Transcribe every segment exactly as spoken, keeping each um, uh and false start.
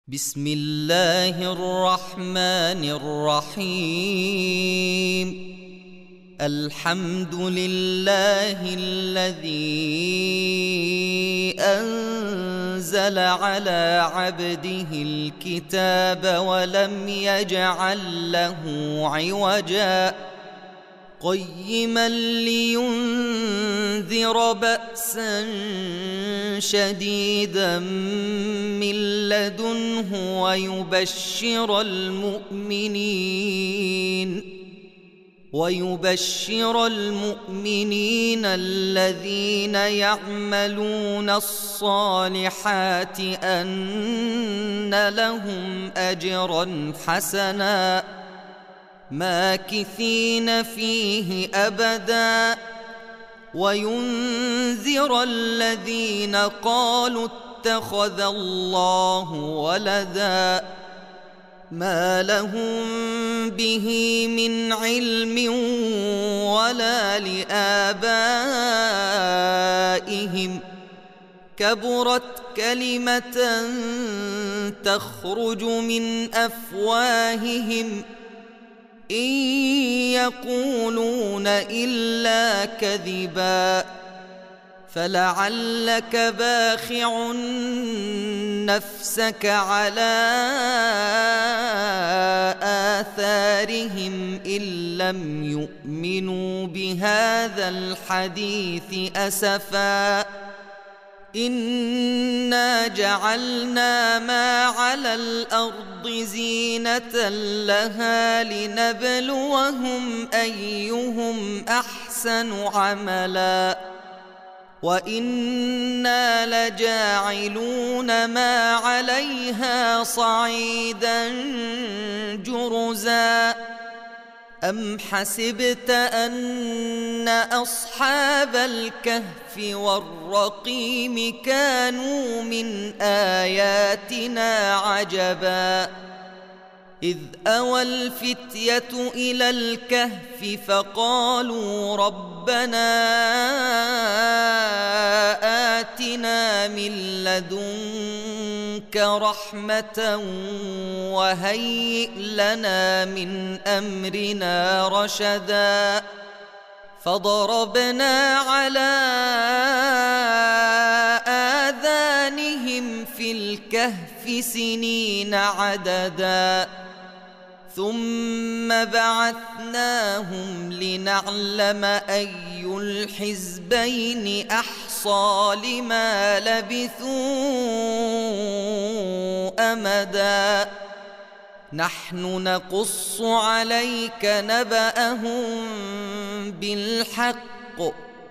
بسم الله الرحمن الرحيم. الحمد لله الذي أنزل على عبده الكتاب ولم يجعل له عوجا قيما لينذر بأسا شديدا من لدنه ويبشر المؤمنين ويبشر المؤمنين الذين يعملون الصالحات أن لهم أجرا حسنا ماكثين فيه أبدا وينذر الذين قالوا اتخذ الله ولدا ما لهم به من علم ولا لآبائهم كبرت كلمة تخرج من أفواههم إن يقولون إلا كذبا فلعلك باخع نفسك على آثارهم إن لم يؤمنوا بهذا الحديث أسفا إنا جعلنا ما على الأرض زينة لها لنبلوهم أيهم أحسن عملا وإنا لجاعلون ما عليها صعيدا جرزا أم حسبت أن أصحاب الكهف والرقيم كانوا من آياتنا عجبا إذ أوى الفتية إلى الكهف فقالوا ربنا آتنا من لدنك رحمة وهيئ لنا من أمرنا رشدا فضربنا على آذانهم في الكهف سنين عددا ثم بعثناهم لنعلم أي الحزبين أحصى لما لبثوا أمدا نحن نقص عليك نبأهم بالحق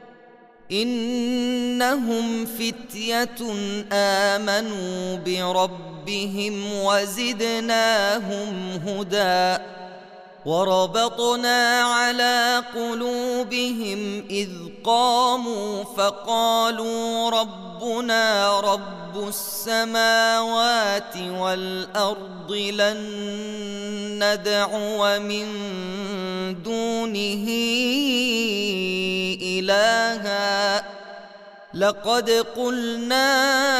إنهم فتية آمنوا بربهم وزدناهم هدى وربطنا على قلوبهم إذ قاموا فقالوا ربنا رب السماوات والأرض لن ندعو من دونه إلها لقد قلنا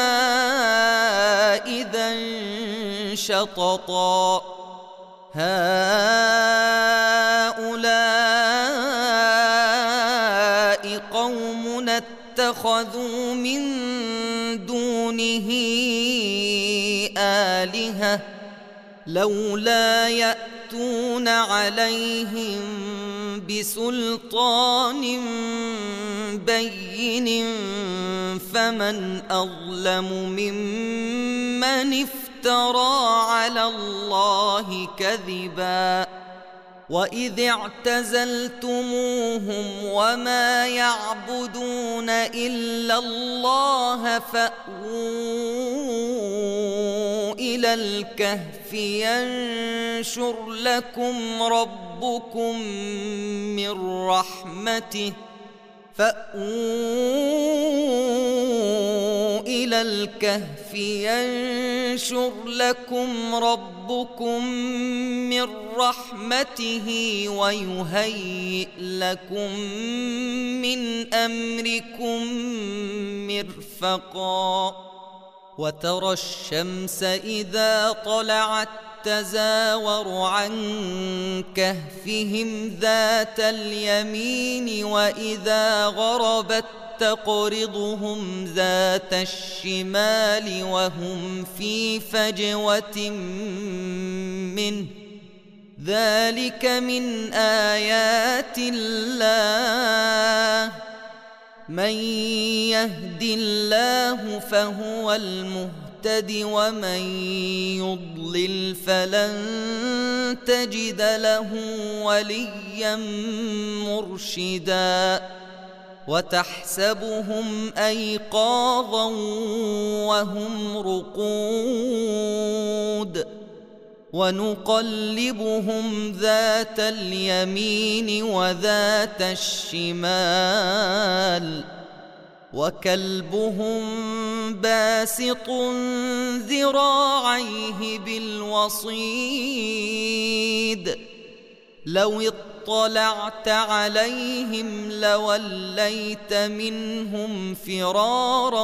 إذا شططا هؤلاء قومنا اتخذوا من دونه آلهة لولا يأتون عليهم بسلطان بين فمن أظلم ممن افترى على الله كذبا وإذ اعتزلتموهم وما يعبدون إلا الله فأووا إلى الكهف ينشر لكم ربكم من رحمته فأووا إلى الكهف ينشر لكم ربكم من رحمته ويهيئ لكم من أمركم مرفقا وترى الشمس إذا طلعت تزاور عن كهفهم ذات اليمين وإذا غربت تقرضهم ذات الشمال وهم في فجوة منه ذلك من آيات الله من يهد الله فهو المهتد ومن يضلل فلن تجد له وليا مرشدا وتحسبهم أيقاظا وهم رقود ونقلبهم ذات اليمين وذات الشمال وكلبهم باسط ذراعيه بالوصيد لو اطلعت عليهم لوليت منهم فرارا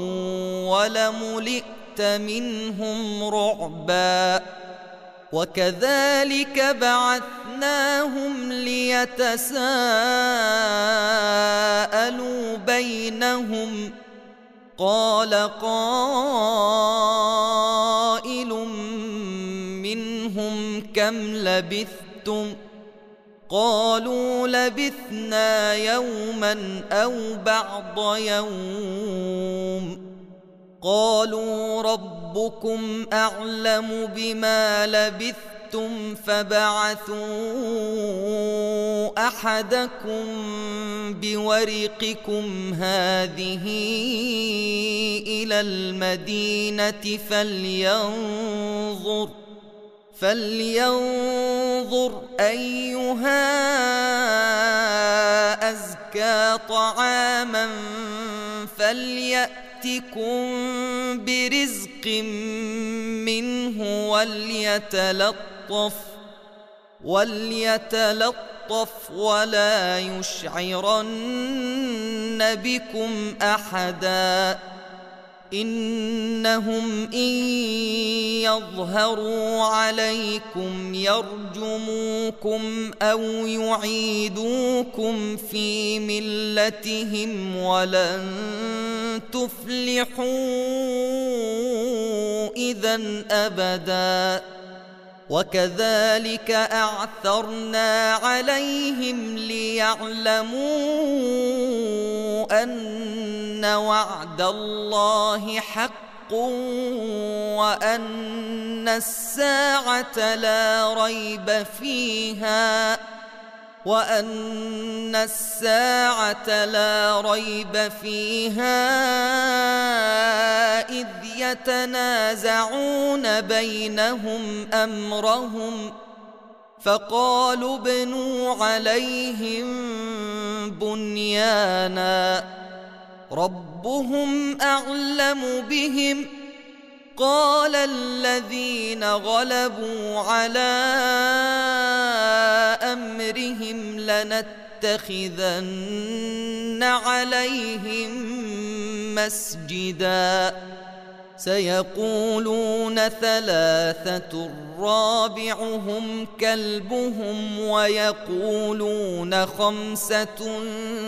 ولملئت منهم رعبا وكذلك بعثناهم ليتساءلوا بينهم قال قائل منهم كم لبثتم قالوا لبثنا يوما أو بعض يوم قالوا ربكم أعلم بما لبثتم فبعثوا أحدكم بورقكم هذه إلى المدينة فلينظر فلينظر أيها أزكى طعاما فليأتكم برزق منه وليتلطف وليتلطف ولا يشعرن بكم أحدا إنهم إن يظهروا عليكم يرجموكم أو يعيدوكم في ملتهم ولن تفلحوا إذن أبدا وكذلك أعثرنا عليهم ليعلموا أن وعد الله حق وأن الساعة لا ريب فيها وأن الساعة لا ريب فيها إذ يتنازعون بينهم أمرهم فقالوا ابنوا عليهم بنيانا ربهم أعلم بهم قال الذين غلبوا على أمرهم لنتخذن عليهم مسجدا سيقولون ثلاثة رابعهم كلبهم ويقولون خمسة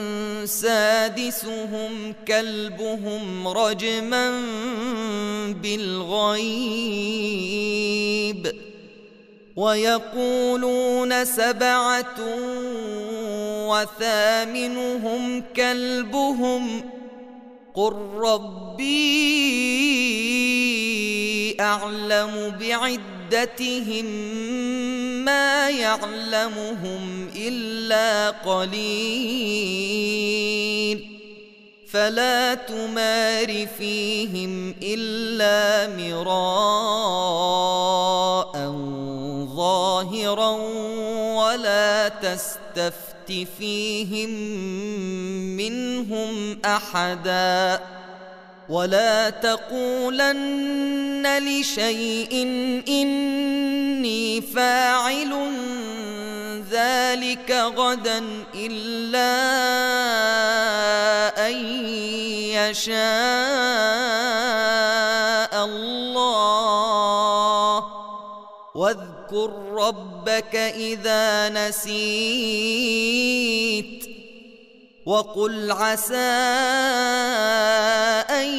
سادسهم كلبهم رجما بالغيب ويقولون سبعة وثامنهم كلبهم قل ربي أعلم بعدتهم ما يعلمهم إلا قليل فلا تمار فيهم إلا مراء ظاهرا ولا تستفت فيهم منهم أحدا ولا تقولن لشيء إني فاعل ذلك غدا إلا أن يشاء واذكر ربك إذا نسيت وقل عسى أن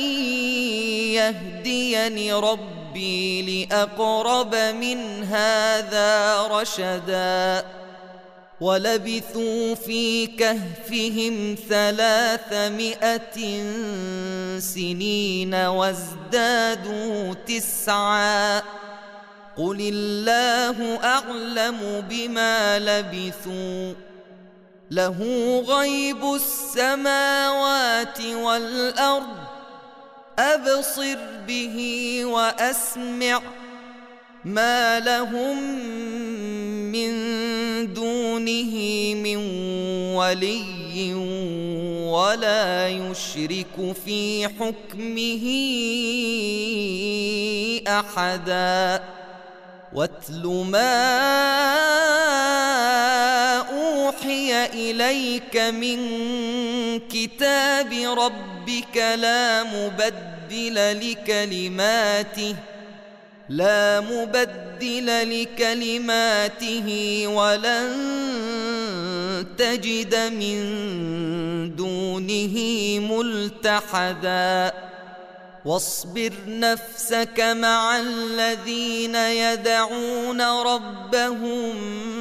يهديني ربي لأقرب من هذا رشدا ولبثوا في كهفهم ثلاثمائة سنين وازدادوا تسعا قل الله أعلم بما لبثوا له غيب السماوات والأرض أبصر به وأسمع ما لهم من دونه من ولي ولا يشرك في حكمه أحدا واتل ما أوحي إليك من كتاب ربك لا مبدل لكلماته لا مبدل لكلماته ولن تجد من دونه ملتحدا واصبر نفسك مع الذين يدعون ربهم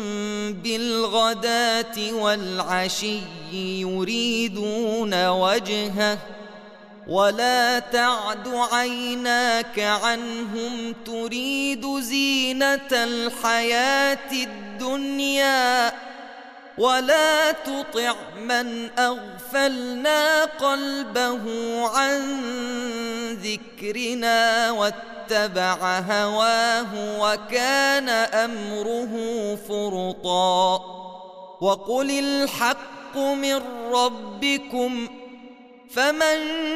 بالغداة والعشي يريدون وجهه ولا تعد عيناك عنهم تريد زينة الحياة الدنيا ولا تطع من أغفلنا قلبه عن ذكرنا واتبع هواه وكان أمره فرطا وقل الحق من ربكم فمن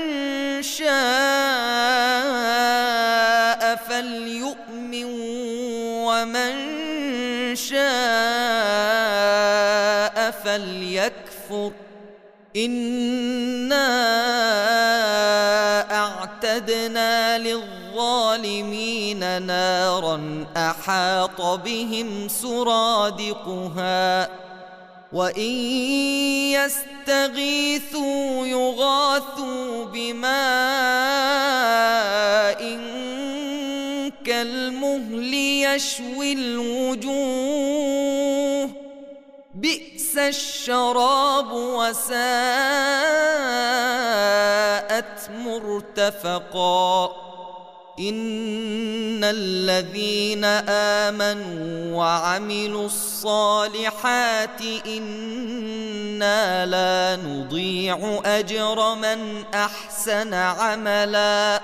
شاء فليؤمن ومن شاء فليكفر إنا أعتدنا للظالمين نارا أحاط بهم سرادقها وإن يستغيثوا يغاثوا بماء كالمهل يشوي الوجوه بئس الشراب وساءت مرتفقا إن الذين آمنوا وعملوا الصالحات إنا لا نضيع أجر من أحسن عملا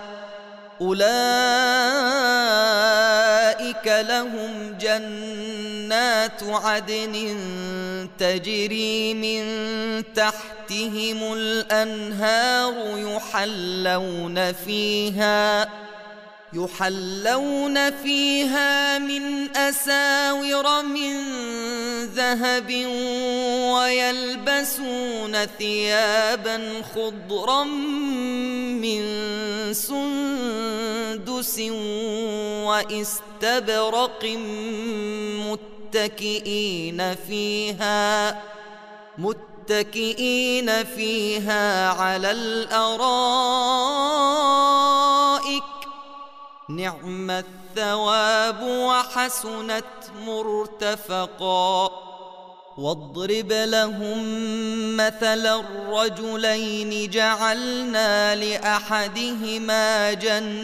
أولئك لهم جنات عدن تجري من تحتهم الأنهار يحلون فيها يحلون فيها من أساور من ذهب ويلبسون ثيابا خضرا من سندس واستبرق متكئين فيها متكئين فيها على الأرائك نعم الثواب وحسنت مرتفقا واضرب لهم مثل الرجلين جعلنا لأحدهما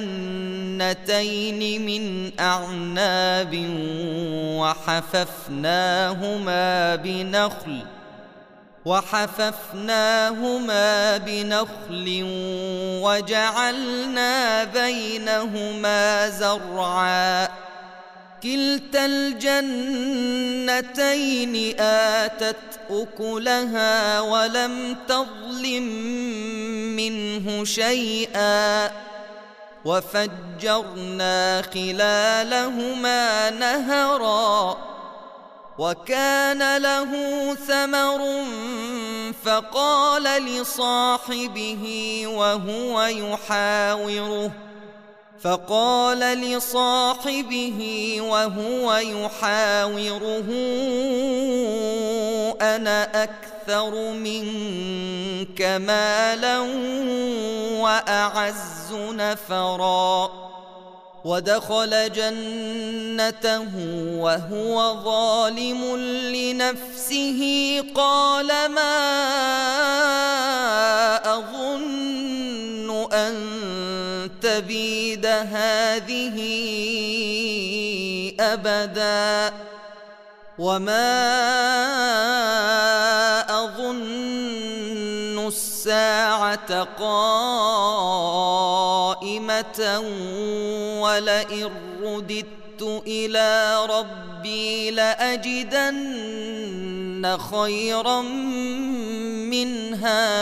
جنتين من أعناب وحففناهما بنخل وحففناهما بنخل وجعلنا بينهما زرعا كلتا الجنتين آتت أكلها ولم تظلم منه شيئا وفجرنا خلالهما نهرا وكان له ثمر فقال لصاحبه وهو يحاوره فقال لصاحبه وهو يحاوره أنا أكثر منك مالا وأعز نفرا ودخل جنته وهو ظالم لنفسه قال ما أظن أن تبيد هذه أبدا وما أظن الساعة قائمة ولئن رددت إلى ربي لأجدن خيرا منها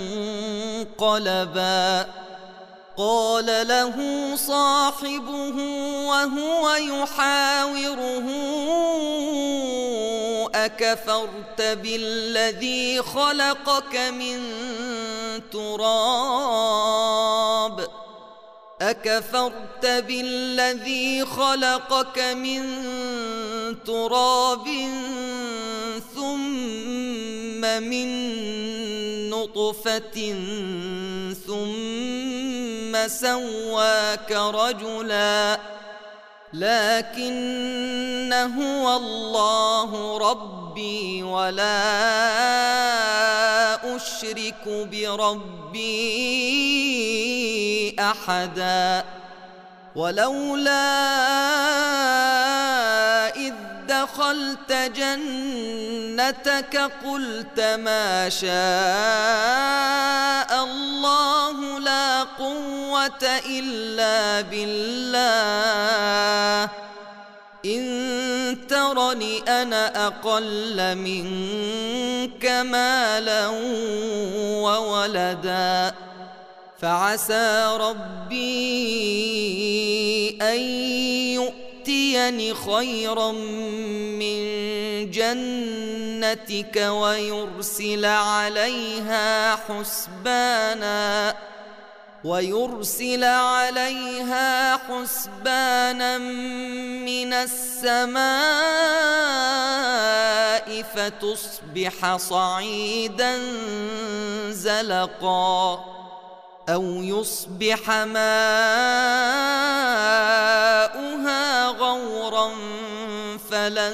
منقلبا قال له صاحبه وهو يحاوره أكفرت بالذي خلقك من تراب أكفرت بالذي خلقك من تراب ثم من نطفة ثم سواك رجلا لكن هو الله ربي ولا أشرك بربي أحدا ولولا إذ دخلت جنتك قلت ما شاء الله لا قوة إلا بالله إن ترني أنا أقل منك مالا وولدا فعسى ربي أن يؤتيني خيرا من جنتك ويرسل عليها حسبانا ويرسل عليها حسبانا من السماء فتصبح صعيدا زلقا أو يصبح ماؤها غورا فلن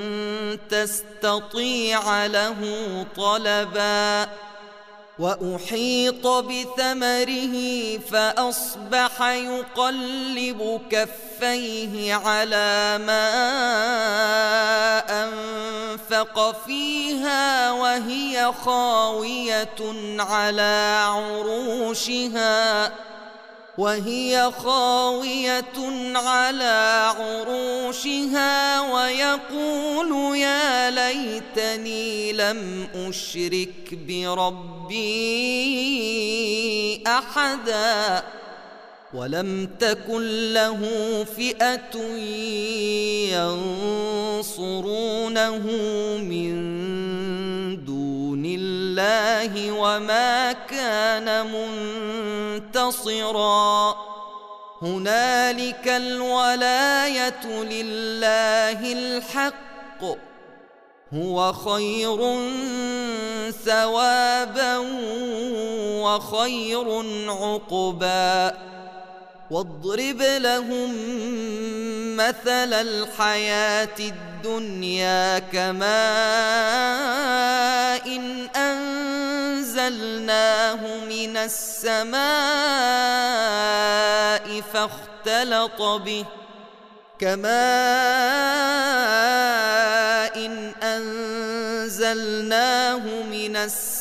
تستطيع له طلبا وأحيط بثمره فأصبح يقلب كفيه على ما أنفق فيها وهي خاوية على عروشها وهي خاوية على عروشها ويقول يا ليتني لم أشرك بربي أحدا ولم تكن له فئة ينصرونه من دون الله وما كان منتصرا هنالك الولاية لله الحق هو خير ثوابا وخير عقبا واضرب لهم مثل الحياة الدنيا كماء إن أنزلناه من السماء فاختلط به كماء إن أنزلناه من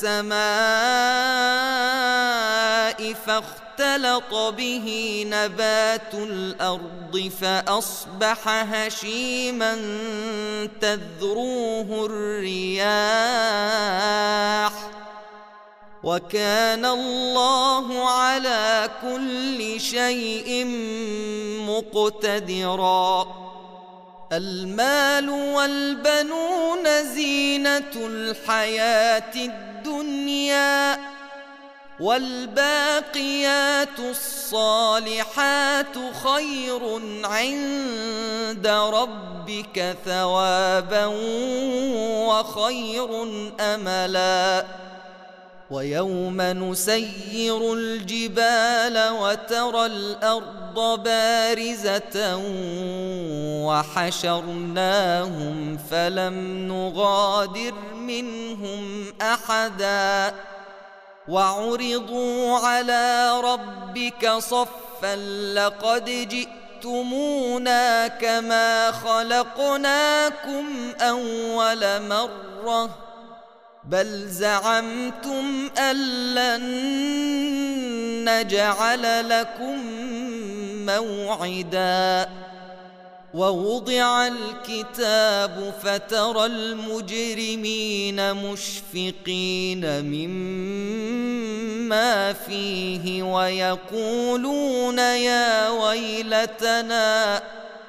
السماء فاختلط اختلط به نبات الأرض فأصبح هشيما تذروه الرياح وكان الله على كل شيء مقتدرا المال والبنون زينة الحياة الدنيا والباقيات الصالحات خير عند ربك ثوابا وخير أملا. ويوم نسير الجبال وترى الأرض بارزة وحشرناهم فلم نغادر منهم أحدا وعرضوا على ربك صفا لقد جئتمونا كما خلقناكم أول مرة بل زعمتم أن لن نجعل لكم موعدا. ووضع الكتاب فترى المجرمين مشفقين مما فيه ويقولون يا ويلتنا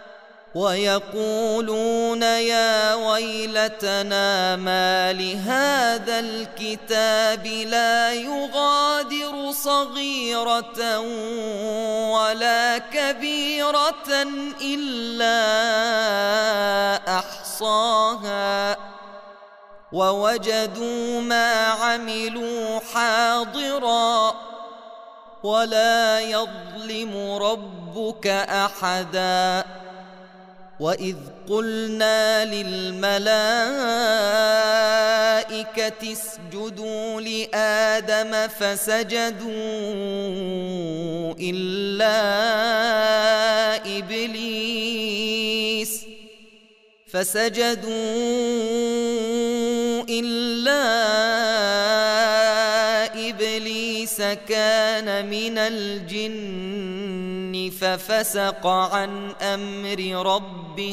ويقولون يا ويلتنا ما لهذا الكتاب لا يغادر صغيرة ولا كبيرة إلا أحصاها ووجدوا ما عملوا حاضرا ولا يظلم ربك أحدا. وإذ قلنا للملائكة اسجدوا لآدم فسجدوا إلا إبليس فسجدوا إلا إبليس كان من الجن ففسق عن أمر ربه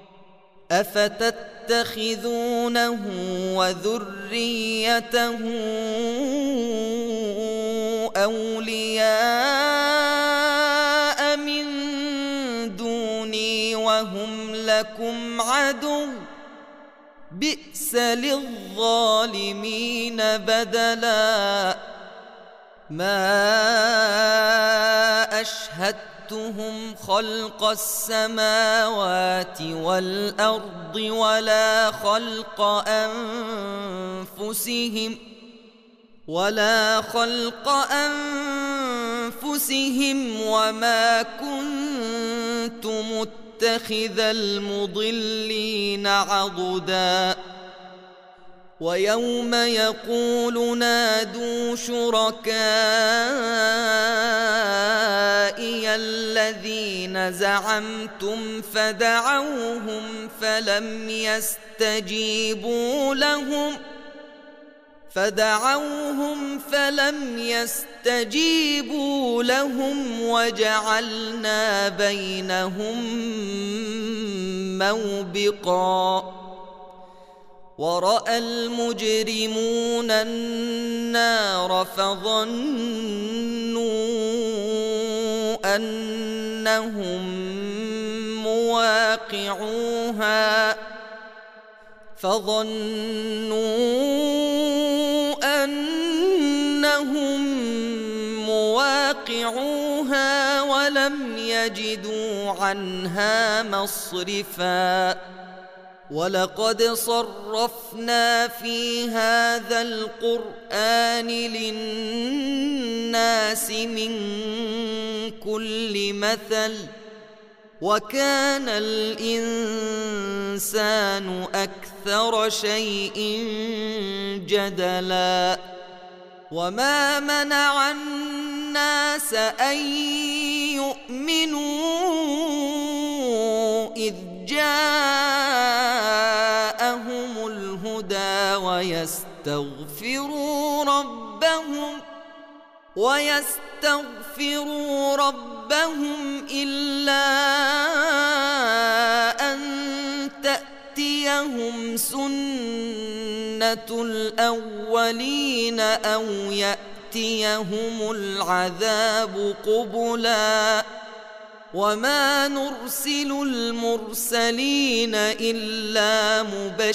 أفتتخذونه وذريته أولياء من دوني وهم لكم عدو بئس للظالمين بدلا. ما أشهدتهم خلق السماوات والأرض ولا خلق أنفسهم ولا خلق أنفسهم وما كنت متخذ المضلين عضدا. ويوم يقول نادوا شركائي الذين زعمتم فدعوهم فلم يستجيبوا لهم فدعوهم فلم يستجيبوا لهم وجعلنا بينهم موبقا. ورأى المجرمون النار فظنوا أنهم مواقعوها فظنوا أنهم مواقعوها ولم يجدوا عنها مصرفا. ولقد صرفنا في هذا القرآن للناس من كل مثل وكان الإنسان أكثر شيء جدلا. وما منع الناس أن يؤمنوا إذ جاءهم الهدى ويستغفروا ربهم ويستغفروا ربهم إلا أن تأتيهم سنة الأولين أو يأتيهم العذاب قبلا. وما نرسل المرسلين إلا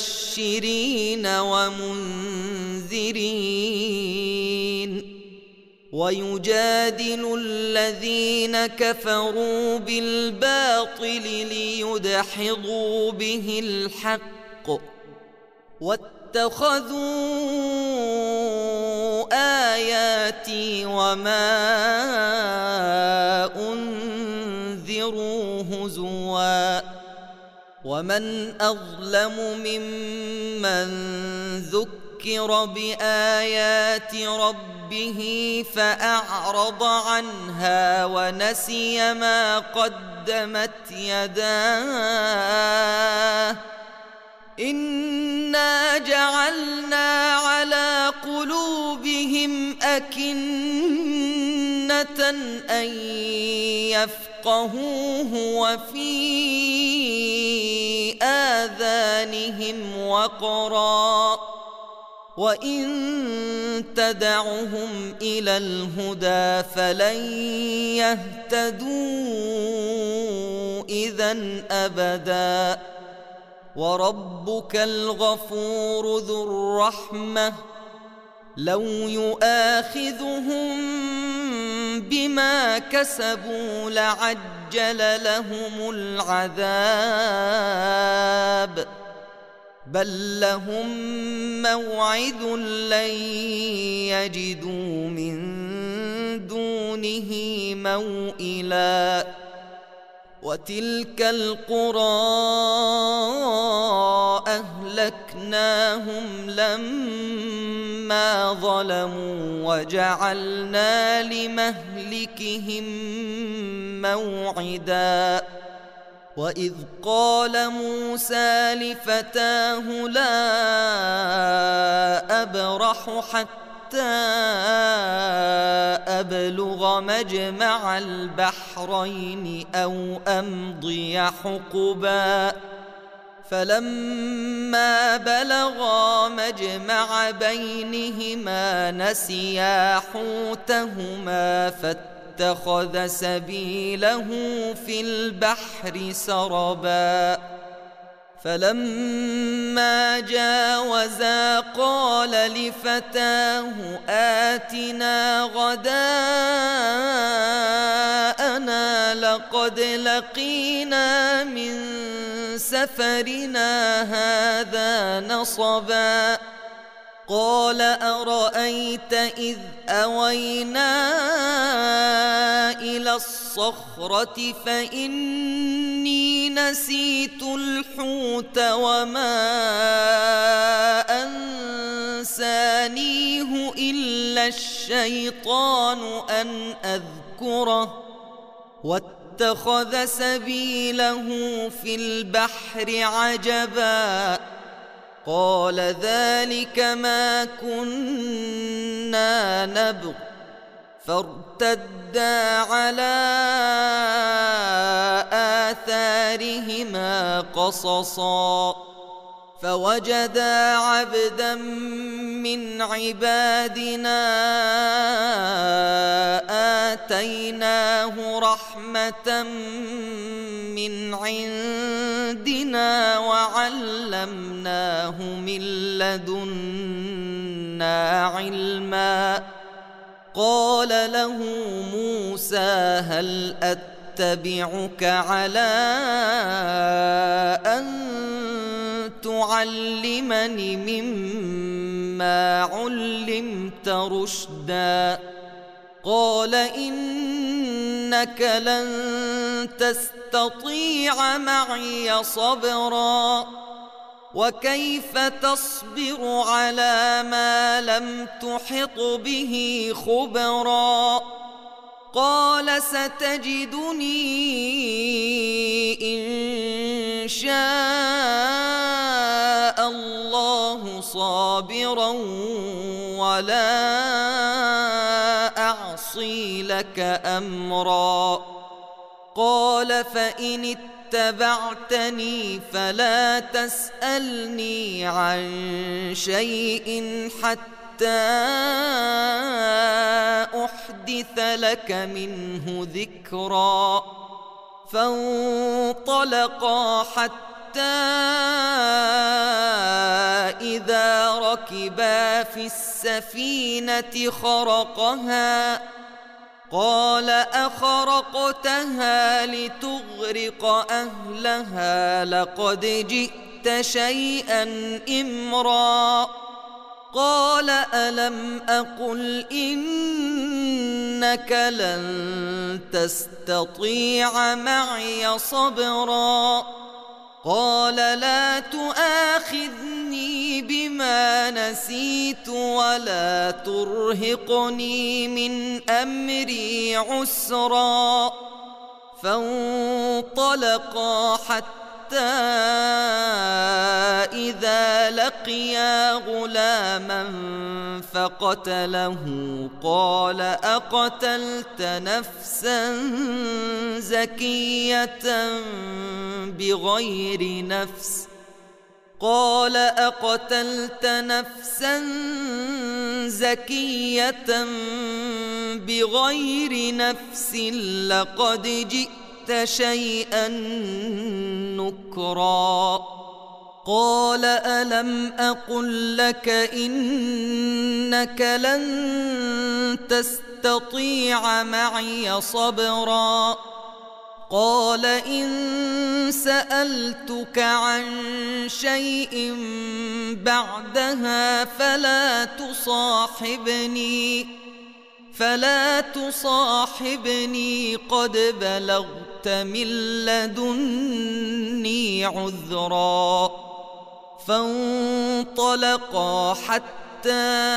مبشرين ومنذرين ويجادل الذين كفروا بالباطل ليدحضوا به الحق واتخذوا آياتي وما أنذروا هزوا ومن أظلم ممن ذكر بآيات ربه فأعرض عنها ونسي ما قدمت يداه إنا جعلنا على قلوبهم أكنة أن يفقهوه وفي آذانهم وقرا وإن تدعهم إلى الهدى فلن يهتدوا إذن أبدا وربك الغفور ذو الرحمة لو يؤاخذهم بما كسبوا لعجل لهم العذاب بل لهم موعد لن يجدوا من دونه موئلا وتلك القرى أهلكناهم لما ظلموا وجعلنا لمهلكهم موعدا وإذ قال موسى لفتاه لا أبرح حتى أبلغ مجمع البحرين أو أمضي حقبا فلما بلغا مجمع بينهما نسيا حوتهما فاتخذ سبيله في البحر سربا فلما جاوزا قال لفتاه آتنا غداءنا لقد لقينا من سفرنا هذا نصبا قال أرأيت إذ أوينا إلى الصخرة فإني نسيت الحوت وما أنسانيه إلا الشيطان أن أذكره واتخذ سبيله في البحر عجبا قال ذلك ما كنا نبغ فارتدا على آثارهما قصصا فوجدا عبدا من عبادنا آتيناه رحمة من عندنا وعلمناه من لدنا علما قال له موسى هل أتبعك على أن تعلمني مما علمت رشدا قال إنك لن تستطيع معي صبرا وكيف تصبر على ما لم تحط به خبرا قال ستجدني إن شاء الله صابرا ولا أعصي لك أمرا قال فإن اتبعتني فلا تسألني عن شيء حتى أحدث لك منه ذكرا فانطلقا حتى إذا ركبا في السفينة خرقها قال أخرقتها لتغرق أهلها لقد جئت شيئا إمرا قال ألم أقل إنك لن تستطيع معي صبرا قال لا تؤاخذني بما نسيت ولا ترهقني من أمري عسرا فانطلقا حتى إذا لقيا غلاما فقتله قال أقتلت نفسا زكية بغير نفس قال أقتلت نفسا زكية بغير نفس لقد جئت شيئا نكرا قال ألم أقل لك إنك لن تستطيع معي صبرا قال إن سألتك عن شيء بعدها فلا تصاحبني فلا تصاحبني قد بلغت من لدني عذرا فانطلقا حتى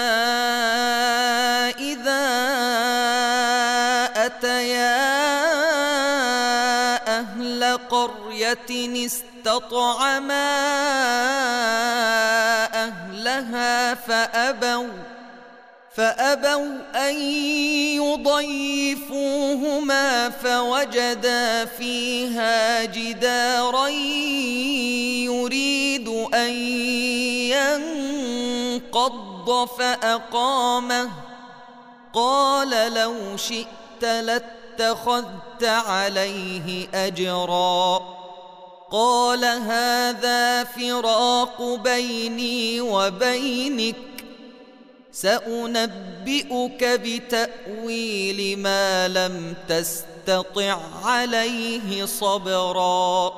إذا أتيا أهل قرية استطعما أهلها فأبوا فأبوا أن يضيفوهما فوجدا فيها جدارا يريد أن ينقض فأقامه قال لو شئت لاتخذت عليه أجرا قال هذا فراق بيني وبينك سأنبئك بتأويل ما لم تستطع عليه صبرا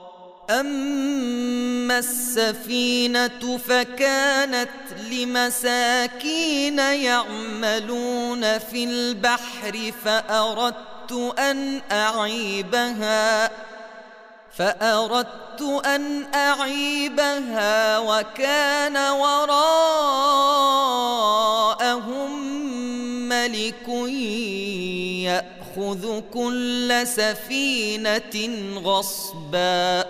أما السفينة فكانت لمساكين يعملون في البحر فأردت أن أعيبها فأردت أن أعيبها وكان وراءهم ملك يأخذ كل سفينة غصبا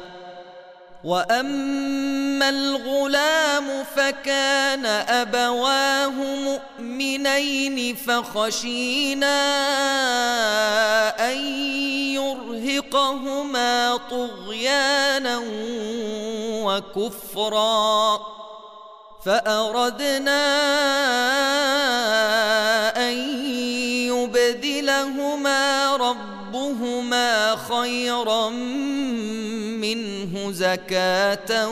وأما الغلام فكان أبواه مؤمنين فخشينا أن يرهقهما طغيانا وكفرا فأردنا أن يبدلهما ربهما خيرا منه زكاة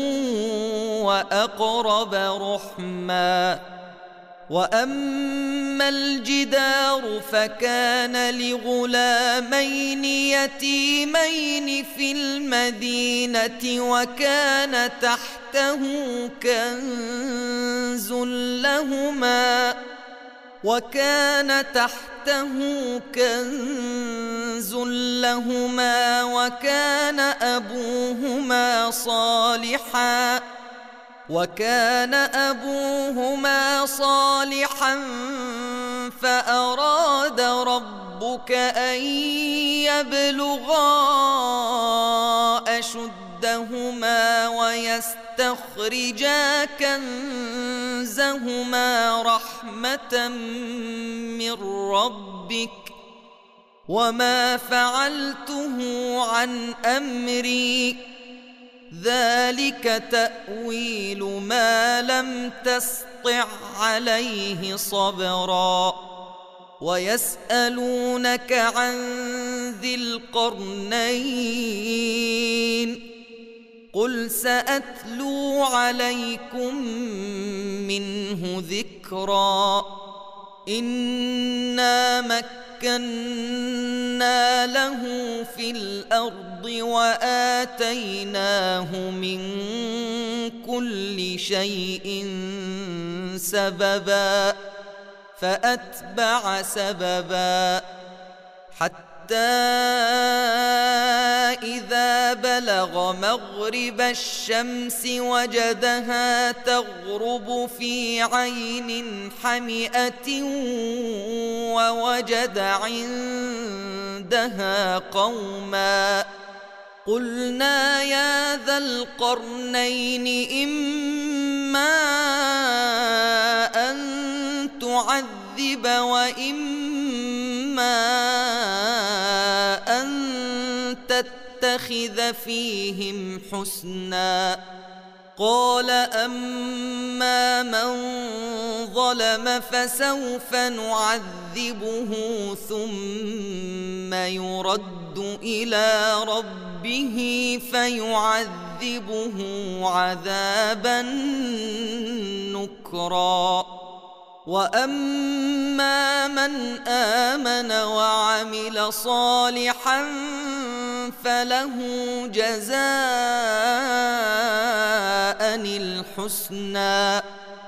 وأقرب رحما وأما الجدار فكان لغلامين يتيمين في المدينة وكان تحته كنز لهما وكان تحته كنز لهما وكان أبوهما صالحا وكان أبوهما صالحا فأراد ربك أن يبلغا أشدهما ويستخرجا كنزهما رحمة من ربك وما فعلته عن أمري ذلك تأويل ما لم تسطع عليه صبرا ويسألونك عن ذي القرنين قل سأتلو عليكم منه ذكرا إنا مكنا له في الأرض وآتيناه من كل شيء سببا فأتبع سببا حتى إذا بلغ مغرب الشمس وجدها تغرب في عين حمئة ووجد عندها قوما قلنا يا ذا القرنين إما أن تعذب وإما أن تتخذ فيهم حسنا قال أما من ظلم فسوف نعذبه ثم يرد إلى ربه فيعذبه عذابا نكرا وأما من آمن وعمل صالحا فله جزاء الحسنى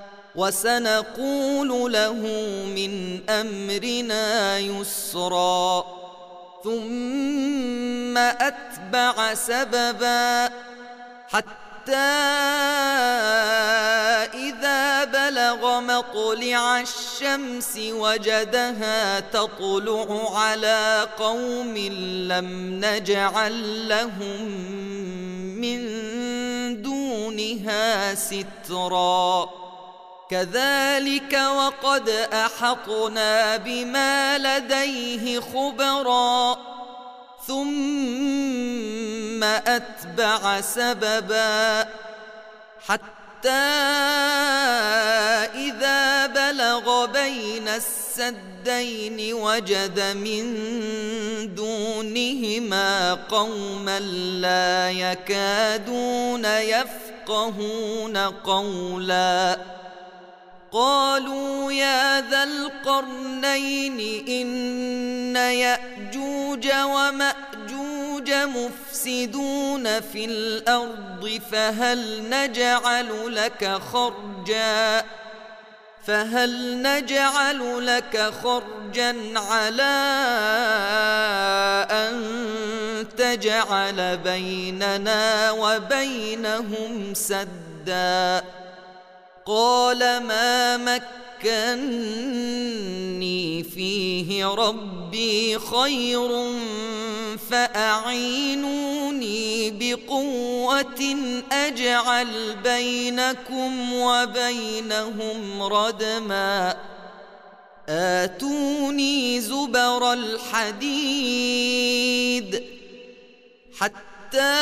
وسنقول له من أمرنا يسرا ثم أتبع سببا حتى إذا بلغ مطلع الشمس وجدها تطلع على قوم لم نجعل لهم من دونها سترا كذلك وقد أحطنا بما لديه خبرا ثم أتبع سببا حتى إذا بلغ بين السدين وجد من دونهما قوما لا يكادون يفقهون قولا قالوا يا ذا القرنين إن يأجوج ومأجوج مفسدون في الأرض فهل نجعل لك خرجا فهل نجعل لك خرجا على أن تجعل بيننا وبينهم سدا قال ما مكني فيه ربي خير فأعينوني بقوة أجعل بينكم وبينهم ردما آتوني زبر الحديد حتى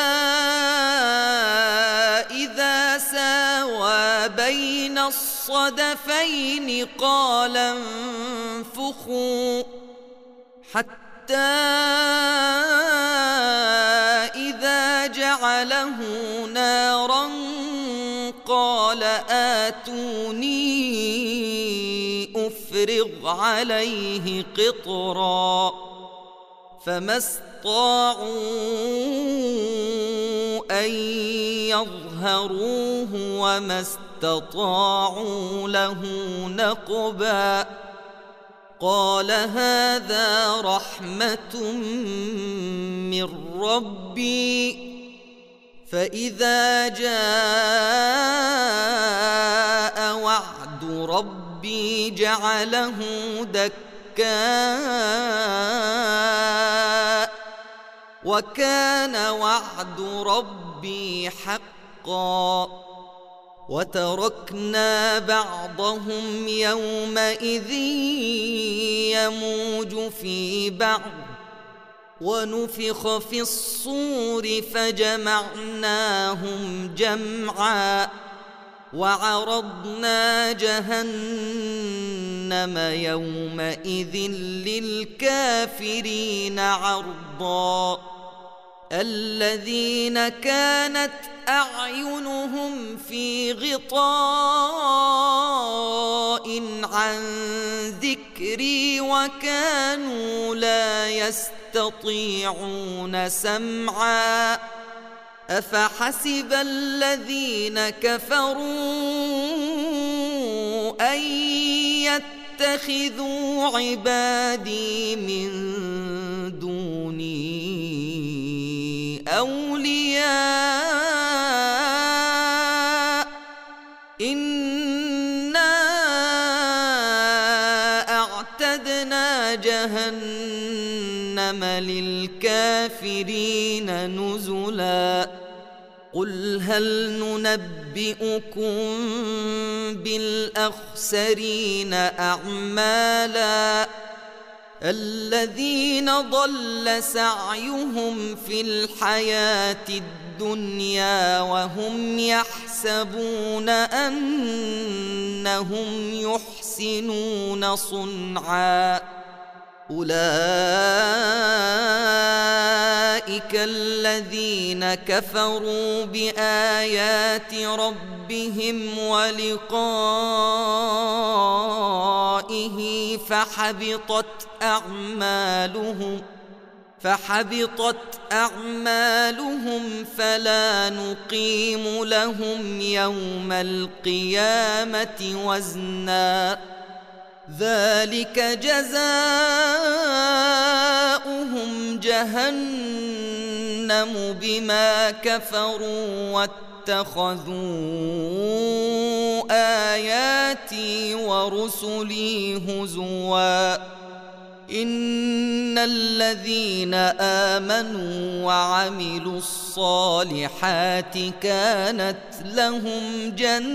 إذا ساوى بين الصدفين قال انفخوا حتى إذا جعله نارا قال آتوني أفرغ عليه قطرا فما استطاعوا أن يظهروه وما استطاعوا له نقبا قال هذا رحمة من ربي فإذا جاء وعد ربي جعله دكاء وكان وعد ربي حقا وتركنا بعضهم يومئذ يموج في بعض ونفخ في الصور فجمعناهم جمعا وعرضنا جهنم يومئذ للكافرين عرضا الذين كانت أعينهم في غطاء عن ذكري وكانوا لا يستطيعون سمعا أفحسب الذين كفروا أن يتخذوا عبادي من دوني أولياء إنا أعتدنا جهنم للكافرين نزلا قل هل ننبئكم بالأخسرين أعمالا الذين ضل سعيهم في الحياة الدنيا وهم يحسبون أنهم يحسنون صنعا أولئك الذين كفروا بآيات ربهم ولقائه فحبطت أعمالهم فحبطت أعمالهم فلا نقيم لهم يوم القيامة وزنا ذلك جزاؤهم جهنم بما كفروا واتخذوا آياتي ورسلي هزوا إن الذين آمنوا وعملوا الصالحات كانت لهم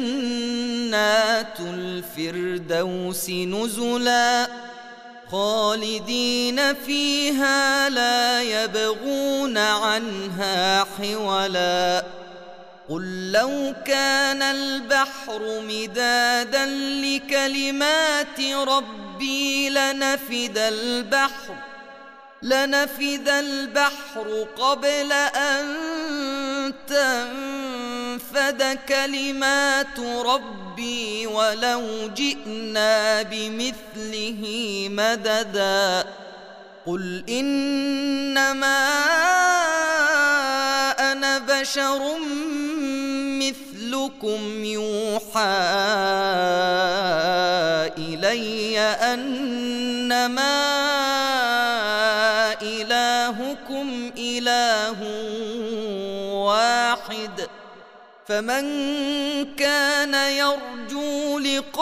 جنات الفردوس نزلا خالدين فيها لا يبغون عنها حولا قل لو كان البحر مدادا لكلمات ربي لنفد البحر لنفد البحر قبل أن تنفد كلمات ربي ولو جئنا بمثله مددا قل إنما أنا بشر مثلكم يوحى إلي أنما إلهكم إله واحد فمن كان يرجو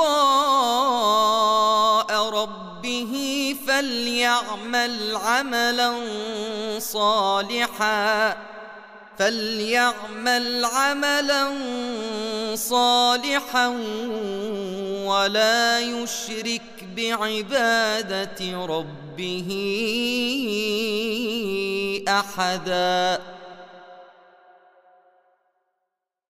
لقاء ربه فليعمل عملا صالحا فليعمل عملا صالحا ولا يشرك بعبادة ربه أحدا.